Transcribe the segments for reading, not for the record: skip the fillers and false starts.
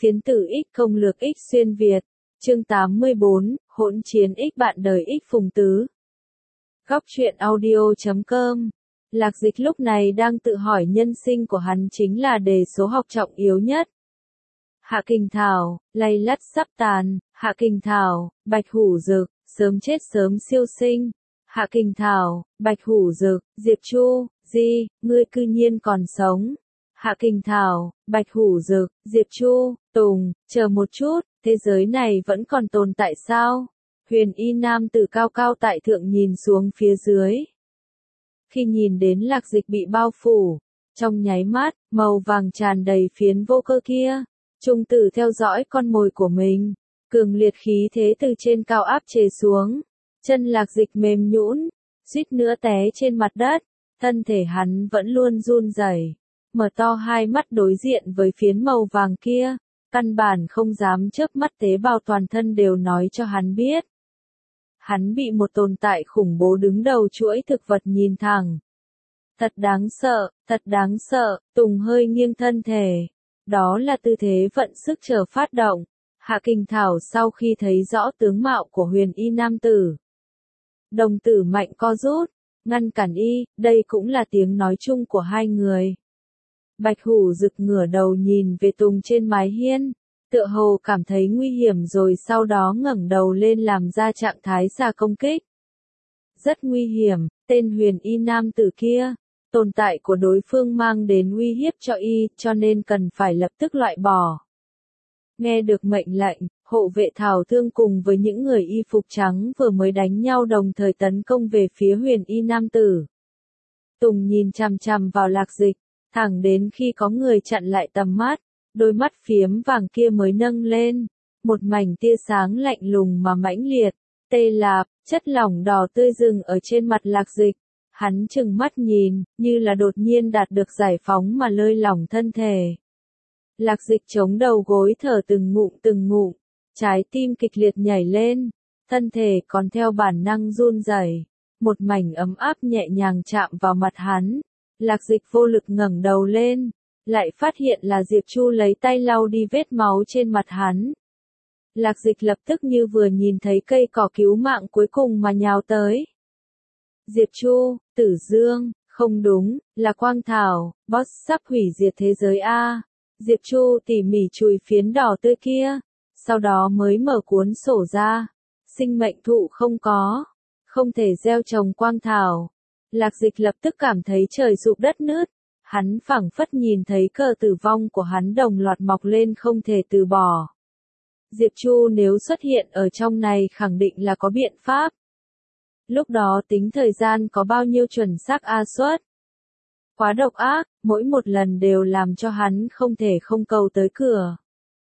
Phiến tử X công lược X xuyên Việt. Chương 84, hỗn chiến X bạn đời X Phùng Tứ. Góc truyện audio.com. Lạc Dịch lúc này đang tự hỏi nhân sinh của hắn chính là đề số học trọng yếu nhất. Hạ Kình Thảo, lay lắt sắp tàn, Hạ Kình Thảo, Bạch Hủ Dực, sớm chết sớm siêu sinh. Hạ Kình Thảo, Bạch Hủ Dực, Diệp Chu, Di, ngươi cư nhiên còn sống. Hạ Kình Thảo, Bạch Hủ Dực, Diệp Chu, Tùng, chờ một chút, thế giới này vẫn còn tồn tại sao? Huyền Y nam tử cao cao tại thượng nhìn xuống phía dưới. Khi nhìn đến Lạc Dịch bị bao phủ, trong nháy mắt, màu vàng tràn đầy phiến vô cơ kia, trung tử theo dõi con mồi của mình, cường liệt khí thế từ trên cao áp chế xuống, chân Lạc Dịch mềm nhũn, suýt nữa té trên mặt đất, thân thể hắn vẫn luôn run rẩy, mở to hai mắt đối diện với phiến màu vàng kia, căn bản không dám chớp mắt, tế bào toàn thân đều nói cho hắn biết. Hắn bị một tồn tại khủng bố đứng đầu chuỗi thực vật nhìn thẳng. Thật đáng sợ, Tùng hơi nghiêng thân thể. Đó là tư thế vận sức chờ phát động. Hạ Kình Thảo sau khi thấy rõ tướng mạo của Huyền Y nam tử, đồng tử mạnh co rút, ngăn cản y, đây cũng là tiếng nói chung của hai người. Bạch Hủ Dực ngửa đầu nhìn về Tùng trên mái hiên, tựa hồ cảm thấy nguy hiểm rồi sau đó ngẩng đầu lên làm ra trạng thái xà công kích. Rất nguy hiểm, tên Huyền Y nam tử kia, tồn tại của đối phương mang đến uy hiếp cho y, cho nên cần phải lập tức loại bỏ. Nghe được mệnh lệnh, hộ vệ Thảo Thương cùng với những người y phục trắng vừa mới đánh nhau đồng thời tấn công về phía Huyền Y nam tử. Tùng nhìn chằm chằm vào Lạc Dịch, thẳng đến khi có người chặn lại tầm mắt, đôi mắt phiếm vàng kia mới nâng lên, một mảnh tia sáng lạnh lùng mà mãnh liệt, tê lạp, chất lỏng đỏ tươi rừng ở trên mặt Lạc Dịch. Hắn trừng mắt nhìn, như là đột nhiên đạt được giải phóng mà lơi lỏng thân thể. Lạc Dịch chống đầu gối thở từng ngụm, trái tim kịch liệt nhảy lên, thân thể còn theo bản năng run rẩy. Một mảnh ấm áp nhẹ nhàng chạm vào mặt hắn. Lạc Dịch vô lực ngẩng đầu lên, lại phát hiện là Diệp Chu lấy tay lau đi vết máu trên mặt hắn. Lạc Dịch lập tức như vừa nhìn thấy cây cỏ cứu mạng cuối cùng mà nhào tới. Diệp Chu, Tử Dương, không đúng, là Quang Thảo, boss sắp hủy diệt thế giới a. Diệp Chu tỉ mỉ chùi phiến đỏ tươi kia, sau đó mới mở cuốn sổ ra. Sinh mệnh thụ không có, không thể gieo trồng Quang Thảo. Lạc Dịch lập tức cảm thấy trời sụp đất nứt, hắn phảng phất nhìn thấy cờ tử vong của hắn đồng loạt mọc lên không thể từ bỏ. Diệp Chu nếu xuất hiện ở trong này khẳng định là có biện pháp. Lúc đó tính thời gian có bao nhiêu chuẩn xác suất. Quá độc ác, mỗi một lần đều làm cho hắn không thể không cầu tới cửa.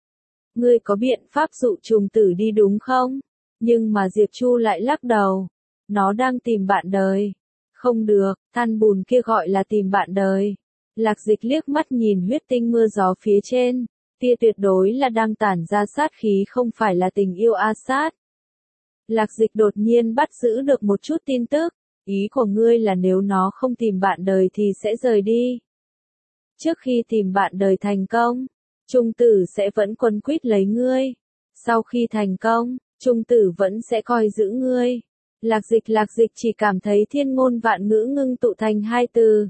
Ngươi có biện pháp dụ trùng tử đi đúng không? Nhưng mà Diệp Chu lại lắc đầu. Nó đang tìm bạn đời. Không được, than bùn kia gọi là tìm bạn đời. Lạc Dịch liếc mắt nhìn huyết tinh mưa gió phía trên. Tia tuyệt đối là đang tản ra sát khí, không phải là tình yêu sát. Lạc Dịch đột nhiên bắt giữ được một chút tin tức. Ý của ngươi là nếu nó không tìm bạn đời thì sẽ rời đi. Trước khi tìm bạn đời thành công, trung tử sẽ vẫn quấn quýt lấy ngươi. Sau khi thành công, trung tử vẫn sẽ coi giữ ngươi. Lạc Dịch chỉ cảm thấy thiên ngôn vạn ngữ ngưng tụ thành hai từ.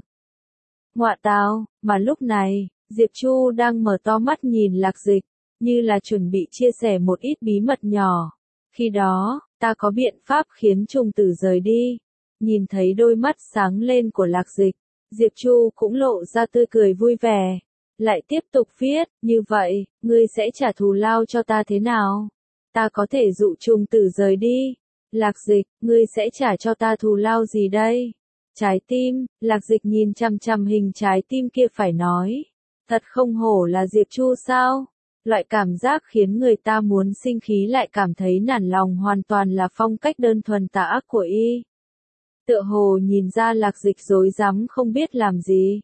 Ngọa tào, mà lúc này, Diệp Chu đang mở to mắt nhìn Lạc Dịch, như là chuẩn bị chia sẻ một ít bí mật nhỏ. Khi đó, ta có biện pháp khiến trùng tử rời đi. Nhìn thấy đôi mắt sáng lên của Lạc Dịch, Diệp Chu cũng lộ ra tươi cười vui vẻ. Lại tiếp tục viết, như vậy, ngươi sẽ trả thù lao cho ta thế nào? Ta có thể dụ trùng tử rời đi. Lạc Dịch, ngươi sẽ trả cho ta thù lao gì đây? Trái tim, Lạc Dịch nhìn chằm chằm hình trái tim kia phải nói. Thật không hổ là Diệp Chu sao? Loại cảm giác khiến người ta muốn sinh khí lại cảm thấy nản lòng hoàn toàn là phong cách đơn thuần tà ác của y. Tựa hồ nhìn ra Lạc Dịch rối rắm không biết làm gì.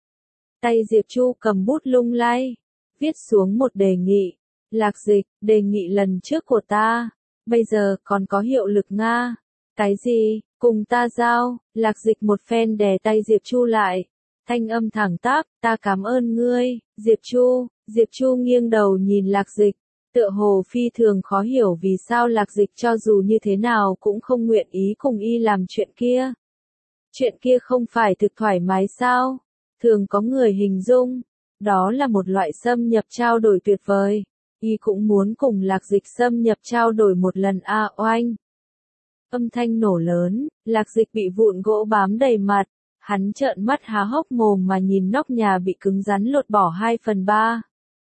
Tay Diệp Chu cầm bút lung lay, viết xuống một đề nghị. Lạc Dịch, đề nghị lần trước của ta, bây giờ còn có hiệu lực Nga. Cái gì, cùng ta giao? Lạc Dịch một phen đè tay Diệp Chu lại. thanh âm thẳng tắp, ta cảm ơn ngươi, Diệp Chu nghiêng đầu nhìn Lạc Dịch, tựa hồ phi thường khó hiểu vì sao Lạc Dịch cho dù như thế nào cũng không nguyện ý cùng y làm chuyện kia. Chuyện kia không phải thực thoải mái sao? Thường có người hình dung, đó là một loại xâm nhập trao đổi tuyệt vời. Y cũng muốn cùng Lạc Dịch xâm nhập trao đổi một lần oanh. Âm thanh nổ lớn, Lạc Dịch bị vụn gỗ bám đầy mặt. Hắn trợn mắt há hốc mồm mà nhìn nóc nhà bị cứng rắn lột bỏ 2/3.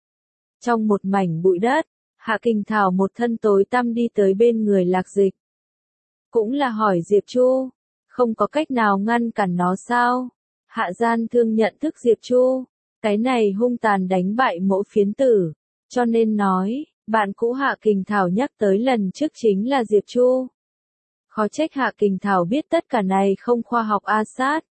Trong một mảnh bụi đất, Hạ Kình Thảo một thân tối tăm đi tới bên người Lạc Dịch. Cũng là hỏi Diệp Chu, không có cách nào ngăn cản nó sao? Hạ Gian Thương nhận thức Diệp Chu, cái này hung tàn đánh bại mẫu phiến tử, cho nên nói, bạn cũ Hạ Kình Thảo nhắc tới lần trước chính là Diệp Chu. Khó trách Hạ Kình Thảo biết tất cả này không khoa học sát.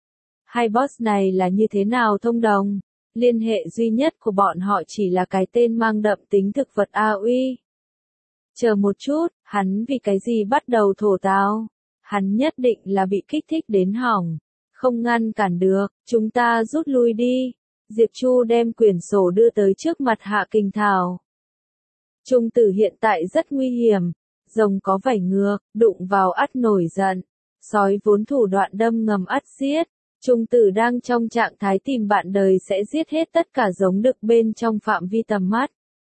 Hai boss này là như thế nào thông đồng? Liên hệ duy nhất của bọn họ chỉ là cái tên mang đậm tính thực vật uy. Chờ một chút, hắn vì cái gì bắt đầu thổ tào? Hắn nhất định là bị kích thích đến hỏng. Không ngăn cản được, chúng ta rút lui đi. Diệp Chu đem quyển sổ đưa tới trước mặt Hạ Kình Thảo. Trung tử hiện tại rất nguy hiểm. Rồng có vảy ngược, đụng vào ắt nổi giận. Sói vốn thủ đoạn đâm ngầm ắt giết. Trung tử đang trong trạng thái tìm bạn đời sẽ giết hết tất cả giống đực bên trong phạm vi tầm mắt.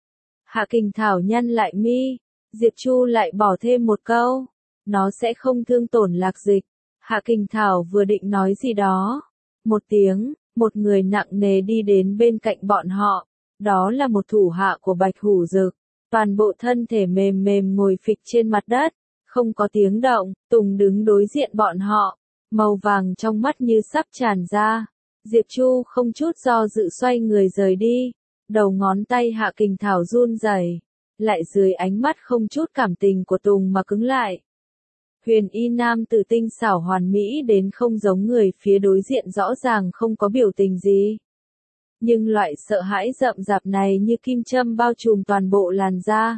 Hạ Kình Thảo nhăn lại mi, Diệp Chu lại bỏ thêm một câu, nó sẽ không thương tổn Lạc Dịch. Hạ Kình Thảo vừa định nói gì đó, một tiếng, một người nặng nề đi đến bên cạnh bọn họ, đó là một thủ hạ của Bạch Hủ Dực, toàn bộ thân thể mềm mềm ngồi phịch trên mặt đất, không có tiếng động, Tùng đứng đối diện bọn họ. Màu vàng trong mắt như sắp tràn ra. Diệp Chu không chút do dự xoay người rời đi. Đầu ngón tay Hạ Kình Thảo run rẩy, lại dưới ánh mắt không chút cảm tình của Tùng mà cứng lại. Huyền y nam tử tinh xảo hoàn mỹ đến không giống người phía đối diện rõ ràng không có biểu tình gì. Nhưng loại sợ hãi rậm rạp này như kim châm bao trùm toàn bộ làn da.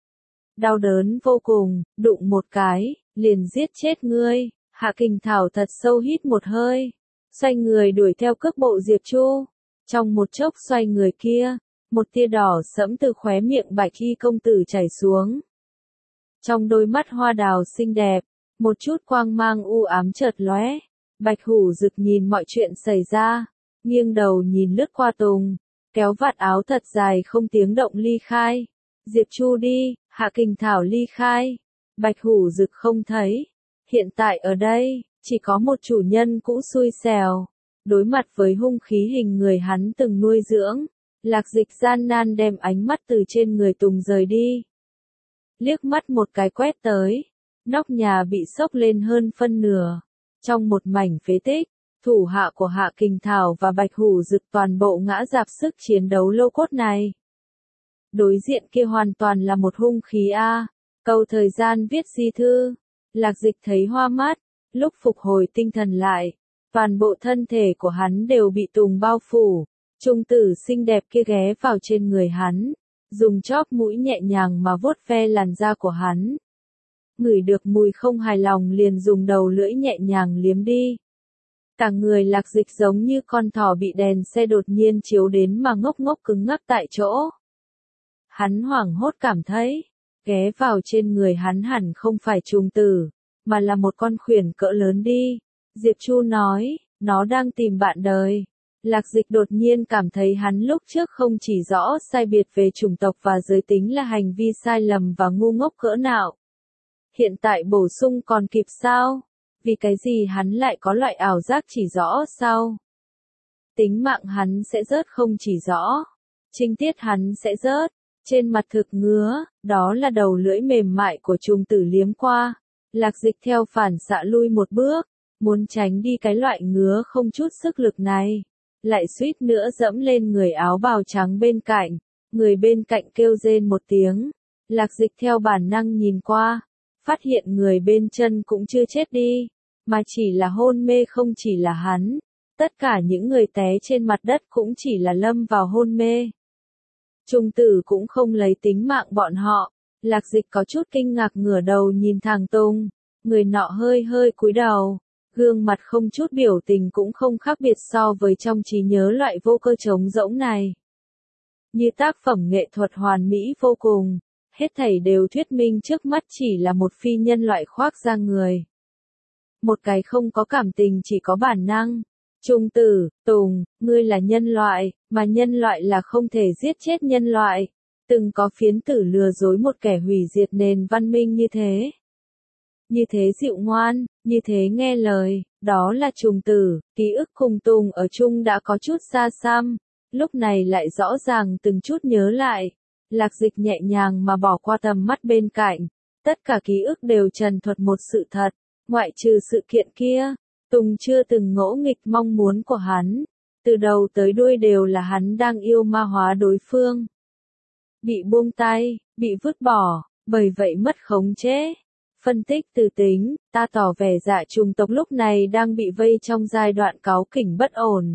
Đau đớn vô cùng, đụng một cái, liền giết chết ngươi. Hạ Kình Thảo thật sâu hít một hơi, xoay người đuổi theo cước bộ Diệp Chu. Trong một chốc xoay người kia, một tia đỏ sẫm từ khóe miệng Bạch Y công tử chảy xuống. Trong đôi mắt hoa đào xinh đẹp, một chút quang mang u ám chợt lóe. Bạch Hủ Dực nhìn mọi chuyện xảy ra, nghiêng đầu nhìn lướt qua Tùng, kéo vạt áo thật dài không tiếng động ly khai. Diệp Chu đi, Hạ Kình Thảo ly khai. Bạch Hủ Dực không thấy. Hiện tại ở đây, chỉ có một chủ nhân cũ xui xẻo. Đối mặt với hung khí hình người hắn từng nuôi dưỡng, Lạc Dịch gian nan đem ánh mắt từ trên người Tùng rời đi. Liếc mắt một cái quét tới, nóc nhà bị xốc lên hơn phân nửa. Trong một mảnh phế tích, thủ hạ của Hạ Kình Thảo và Bạch Hủ Dực toàn bộ ngã rạp sức chiến đấu lô cốt này. Đối diện kia hoàn toàn là một hung khí câu thời gian viết di thư. Lạc Dịch thấy hoa mắt, lúc phục hồi tinh thần lại, toàn bộ thân thể của hắn đều bị Tùng bao phủ. Trung tử xinh đẹp kia ghé vào trên người hắn, dùng chóp mũi nhẹ nhàng mà vuốt ve làn da của hắn. Ngửi được mùi không hài lòng liền dùng đầu lưỡi nhẹ nhàng liếm đi. Cả người Lạc Dịch giống như con thỏ bị đèn xe đột nhiên chiếu đến mà ngốc ngốc cứng ngắc tại chỗ. Hắn hoảng hốt cảm thấy, ghé vào trên người hắn hẳn không phải trùng tử, mà là một con khuyển cỡ lớn đi. Diệp Chu nói, nó đang tìm bạn đời. Lạc Dịch đột nhiên cảm thấy hắn lúc trước không chỉ rõ sai biệt về chủng tộc và giới tính là hành vi sai lầm và ngu ngốc cỡ nào. Hiện tại bổ sung còn kịp sao? Vì cái gì hắn lại có loại ảo giác chỉ rõ sao? Tính mạng hắn sẽ rớt không chỉ rõ. Trinh tiết hắn sẽ rớt. Trên mặt thực ngứa, đó là đầu lưỡi mềm mại của trùng tử liếm qua. Lạc Dịch theo phản xạ lui một bước, muốn tránh đi cái loại ngứa không chút sức lực này. Lại suýt nữa dẫm lên người áo bào trắng bên cạnh, người bên cạnh kêu rên một tiếng. Lạc Dịch theo bản năng nhìn qua, phát hiện người bên chân cũng chưa chết đi, mà chỉ là hôn mê không chỉ là hắn. Tất cả những người té trên mặt đất cũng chỉ là lâm vào hôn mê. Trung tử cũng không lấy tính mạng bọn họ. Lạc Dịch có chút kinh ngạc ngửa đầu nhìn thằng Tùng, người nọ hơi hơi cúi đầu, Gương mặt không chút biểu tình cũng không khác biệt so với trong trí nhớ loại vô cơ trống rỗng này. Như tác phẩm nghệ thuật hoàn mỹ vô cùng, hết thảy đều thuyết minh trước mắt chỉ là một phi nhân loại khoác da người. Một cái không có cảm tình chỉ có bản năng. Trung tử, Tùng, ngươi là nhân loại, mà nhân loại là không thể giết chết nhân loại. Từng có phiến tử lừa dối một kẻ hủy diệt nền văn minh như thế. Như thế dịu ngoan, như thế nghe lời, đó là Trùng tử, ký ức cùng Tùng ở chung đã có chút xa xăm, lúc này lại rõ ràng từng chút nhớ lại. Lạc Dịch nhẹ nhàng mà bỏ qua tầm mắt bên cạnh, tất cả ký ức đều trần thuật một sự thật, ngoại trừ sự kiện kia, Tùng chưa từng ngỗ nghịch mong muốn của hắn, từ đầu tới đuôi đều là hắn đang yêu ma hóa đối phương. Bị buông tay, bị vứt bỏ, bởi vậy mất khống chế. Phân tích từ tính, ta tỏ vẻ dạ chủng tộc lúc này đang bị vây trong giai đoạn cáu kỉnh bất ổn.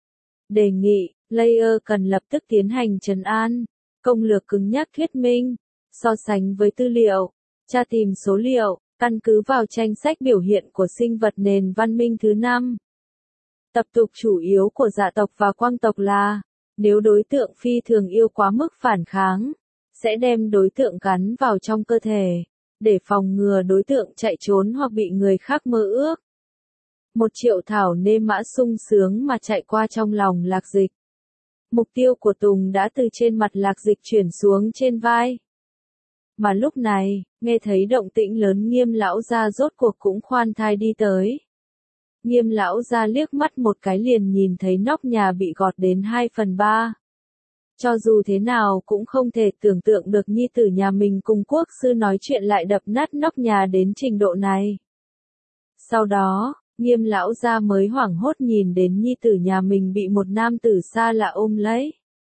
Đề nghị, Layer cần lập tức tiến hành trấn an, công lược cứng nhắc thuyết minh, so sánh với tư liệu, tra tìm số liệu, căn cứ vào tranh sách biểu hiện của sinh vật nền văn minh thứ 5. Tập tục chủ yếu của dạ tộc và quang tộc là, nếu đối tượng phi thường yêu quá mức phản kháng, sẽ đem đối tượng gắn vào trong cơ thể, để phòng ngừa đối tượng chạy trốn hoặc bị người khác mơ ước. 1.000.000 thảo nê mã sung sướng mà chạy qua trong lòng Lạc Dịch. Mục tiêu của Tùng đã từ trên mặt Lạc Dịch chuyển xuống trên vai. Mà lúc này, nghe thấy động tĩnh lớn Nghiêm lão gia rốt cuộc cũng khoan thai đi tới. Nghiêm lão gia liếc mắt một cái liền nhìn thấy nóc nhà bị gọt đến 2/3. Cho dù thế nào cũng không thể tưởng tượng được nhi tử nhà mình cùng quốc sư nói chuyện lại đập nát nóc nhà đến trình độ này. Sau đó, Nghiêm lão gia mới hoảng hốt nhìn đến nhi tử nhà mình bị một nam tử xa lạ ôm lấy.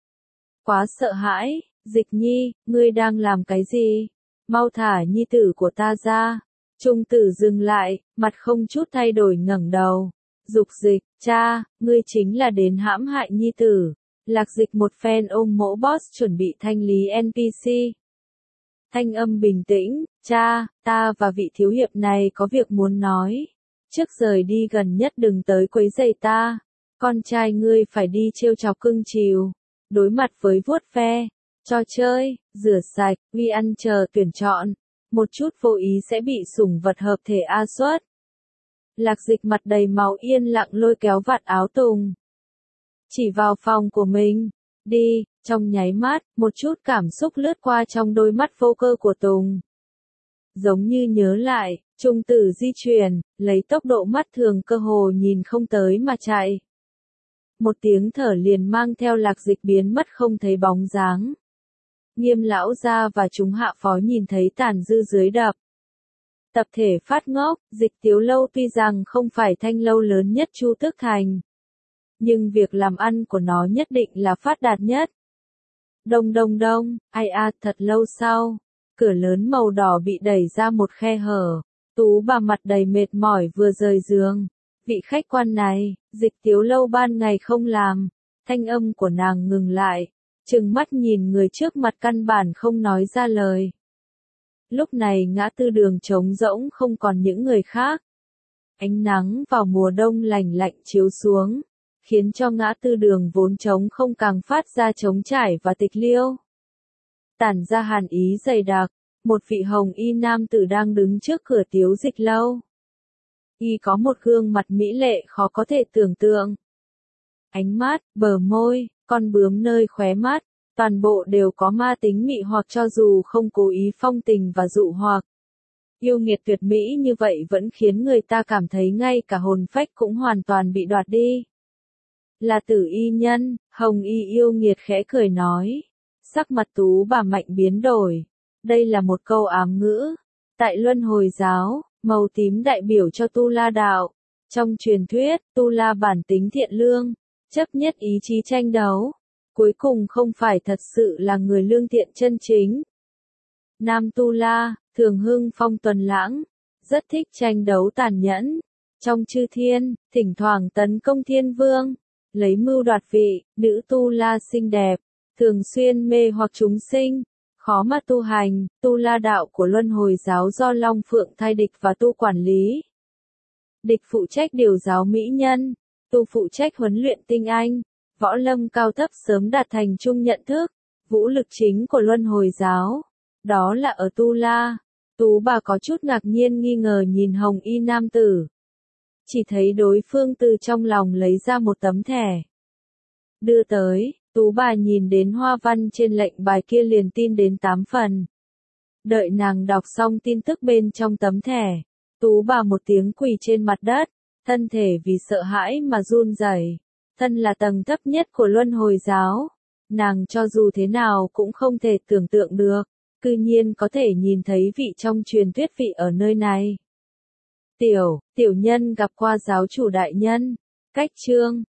Quá sợ hãi, Dịch nhi, ngươi đang làm cái gì? Mau thả nhi tử của ta ra. Trung tử dừng lại, mặt không chút thay đổi ngẩng đầu. Dục Dịch, cha, ngươi chính là đến hãm hại nhi tử. Lạc Dịch một phen ôm mỗ boss chuẩn bị thanh lý NPC. Thanh âm bình tĩnh, cha, ta và vị thiếu hiệp này có việc muốn nói. Trước rời đi gần nhất đừng tới quấy rầy ta. Con trai ngươi phải đi trêu chọc cưng chiều. Đối mặt với vuốt ve, trò chơi, rửa sạch, uy ăn chờ tuyển chọn. Một chút vô ý sẽ bị sủng vật hợp thể A xuất. Lạc Dịch mặt đầy máu yên lặng lôi kéo vạt áo Tùng. Chỉ vào phòng của mình. Đi, trong nháy mắt, một chút cảm xúc lướt qua trong đôi mắt vô cơ của Tùng. Giống như nhớ lại, Trung tử di chuyển, lấy tốc độ mắt thường cơ hồ nhìn không tới mà chạy. Một tiếng thở liền mang theo Lạc Dịch biến mất không thấy bóng dáng. Nghiêm lão gia và chúng hạ phó nhìn thấy tàn dư dưới đập. Tập thể phát ngốc, Dịch Tiếu Lâu tuy rằng không phải thanh lâu lớn nhất Chu Tước Thành. Nhưng việc làm ăn của nó nhất định là phát đạt nhất. Đông đông đông, ai a thật lâu sau, cửa lớn màu đỏ bị đẩy ra một khe hở. Tú bà mặt đầy mệt mỏi vừa rời giường. Vị khách quan này, Dịch Tiếu Lâu ban ngày không làm. Thanh âm của nàng ngừng lại, trừng mắt nhìn người trước mặt căn bản không nói ra lời. Lúc này ngã tư đường trống rỗng không còn những người khác. Ánh nắng vào mùa đông lành lạnh chiếu xuống, khiến cho ngã tư đường vốn trống không càng phát ra trống trải và tịch liêu. Tản ra hàn ý dày đặc, một vị hồng y nam tử đang đứng trước cửa Tiếu Dịch Lâu. Y có một gương mặt mỹ lệ khó có thể tưởng tượng. Ánh mắt, bờ môi, con bướm nơi khóe mắt, toàn bộ đều có ma tính mị hoặc cho dù không cố ý phong tình và dụ hoặc. Yêu nghiệt tuyệt mỹ như vậy vẫn khiến người ta cảm thấy ngay cả hồn phách cũng hoàn toàn bị đoạt đi. Là Tử y nhân, hồng y yêu nghiệt khẽ cười nói. Sắc mặt tú bà mạnh biến đổi. Đây là một câu ám ngữ. Tại luân hồi giáo, màu tím đại biểu cho Tu La đạo. Trong truyền thuyết, Tu La bản tính thiện lương, chấp nhất ý chí tranh đấu. Cuối cùng không phải thật sự là người lương thiện chân chính. Nam Tu La, thường hưng phong tuần lãng, rất thích tranh đấu tàn nhẫn. Trong chư thiên, thỉnh thoảng tấn công thiên vương, lấy mưu đoạt vị. Nữ Tu La xinh đẹp, thường xuyên mê hoặc chúng sinh, khó mà tu hành. Tu La đạo của luân hồi giáo do Long Phượng Thai Địch và Tu quản lý. Địch phụ trách điều giáo mỹ nhân, Tu phụ trách huấn luyện tinh anh, võ lâm cao thấp sớm đạt thành chung nhận thức, vũ lực chính của luân hồi giáo. Đó là ở Tu La. Tú bà có chút ngạc nhiên nghi ngờ nhìn hồng y nam tử. Chỉ thấy đối phương từ trong lòng lấy ra một tấm thẻ. Đưa tới, Tú bà nhìn đến hoa văn trên lệnh bài kia liền tin đến 8 phần. Đợi nàng đọc xong tin tức bên trong tấm thẻ, Tú bà một tiếng quỳ trên mặt đất, thân thể vì sợ hãi mà run rẩy. Thân là tầng thấp nhất của luân hồi giáo, nàng cho dù thế nào cũng không thể tưởng tượng được, cư nhiên có thể nhìn thấy vị trong truyền thuyết vị ở nơi này. Tiểu nhân gặp qua giáo chủ đại nhân. Cách chương